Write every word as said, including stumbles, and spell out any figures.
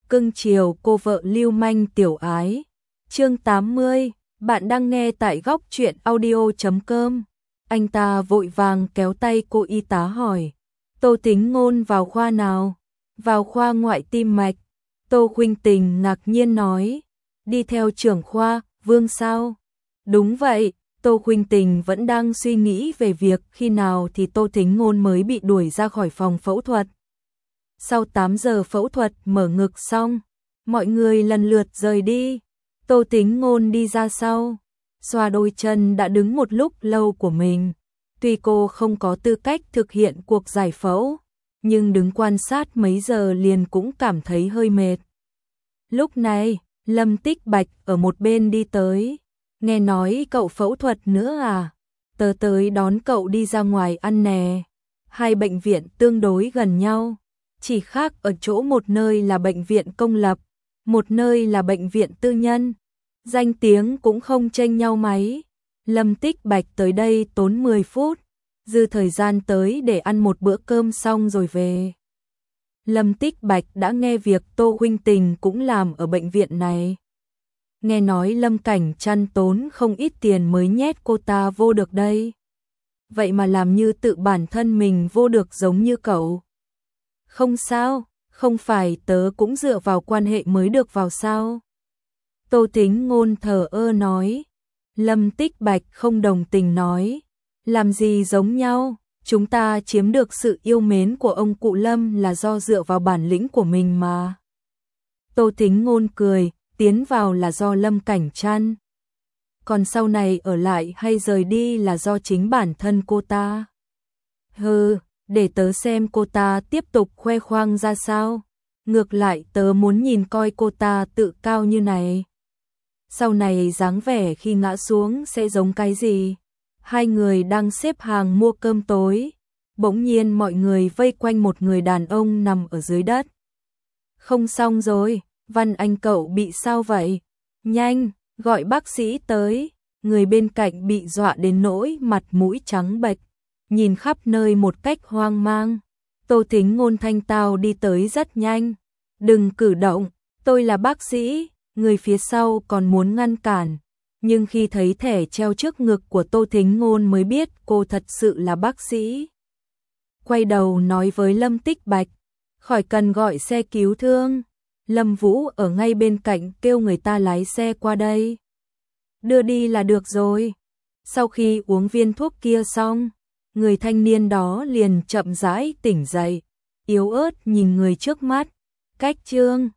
cưng chiều cô vợ lưu manh tiểu ái. Chương tám mươi, bạn đang nghe tại góc truyện audio chấm com. Anh ta vội vàng kéo tay cô y tá hỏi, Tô Tính Ngôn vào khoa nào? Vào khoa ngoại tim mạch. Tô Khuynh Tình ngạc nhiên nói, đi theo trưởng khoa, Vương sao? Đúng vậy, Tô Khuynh Tình vẫn đang suy nghĩ về việc khi nào thì Tô Tính Ngôn mới bị đuổi ra khỏi phòng phẫu thuật. Sau tám giờ phẫu thuật mở ngực xong, mọi người lần lượt rời đi. Tô Tính Ngôn đi ra sau, xoa đôi chân đã đứng một lúc lâu của mình. Tuy cô không có tư cách thực hiện cuộc giải phẫu, nhưng đứng quan sát mấy giờ liền cũng cảm thấy hơi mệt. Lúc này, Lâm Tích Bạch ở một bên đi tới, nghe nói cậu phẫu thuật nữa à? Tớ tới đón cậu đi ra ngoài ăn nè. Hai bệnh viện tương đối gần nhau, chỉ khác ở chỗ một nơi là bệnh viện công lập, một nơi là bệnh viện tư nhân. Danh tiếng cũng không chênh nhau mấy. Lâm Tích Bạch tới đây tốn mười phút, dư thời gian tới để ăn một bữa cơm xong rồi về. Lâm Tích Bạch đã nghe việc Tô Khuynh Tình cũng làm ở bệnh viện này. Nghe nói Lâm Cảnh Trăn tốn không ít tiền mới nhét cô ta vô được đây. Vậy mà làm như tự bản thân mình vô được giống như cậu. Không sao, không phải tớ cũng dựa vào quan hệ mới được vào sao? Tô Tính Ngôn thờ ơ nói. Lâm Tích Bạch không đồng tình nói, làm gì giống nhau, chúng ta chiếm được sự yêu mến của ông cụ Lâm là do dựa vào bản lĩnh của mình mà. Tô Tính Ngôn cười, tiến vào là do Lâm Cảnh Trăn. Còn sau này ở lại hay rời đi là do chính bản thân cô ta. Hừ, để tớ xem cô ta tiếp tục khoe khoang ra sao. Ngược lại tớ muốn nhìn coi cô ta tự cao như này. Sau này dáng vẻ khi ngã xuống sẽ giống cái gì? Hai người đang xếp hàng mua cơm tối. Bỗng nhiên mọi người vây quanh một người đàn ông nằm ở dưới đất. Không xong rồi, Văn Anh cậu bị sao vậy? Nhanh, gọi bác sĩ tới. Người bên cạnh bị dọa đến nỗi mặt mũi trắng bệch, nhìn khắp nơi một cách hoang mang. Tô Tính Ngôn thanh tao đi tới rất nhanh. Đừng cử động, tôi là bác sĩ. Người phía sau còn muốn ngăn cản, nhưng khi thấy thẻ treo trước ngực của Tô Tính Ngôn mới biết cô thật sự là bác sĩ. Quay đầu nói với Lâm Tích Bạch, khỏi cần gọi xe cứu thương. Lâm Vũ ở ngay bên cạnh kêu người ta lái xe qua đây. Đưa đi là được rồi. Sau khi uống viên thuốc kia xong, người thanh niên đó liền chậm rãi tỉnh dậy, yếu ớt nhìn người trước mắt. Cách Trương,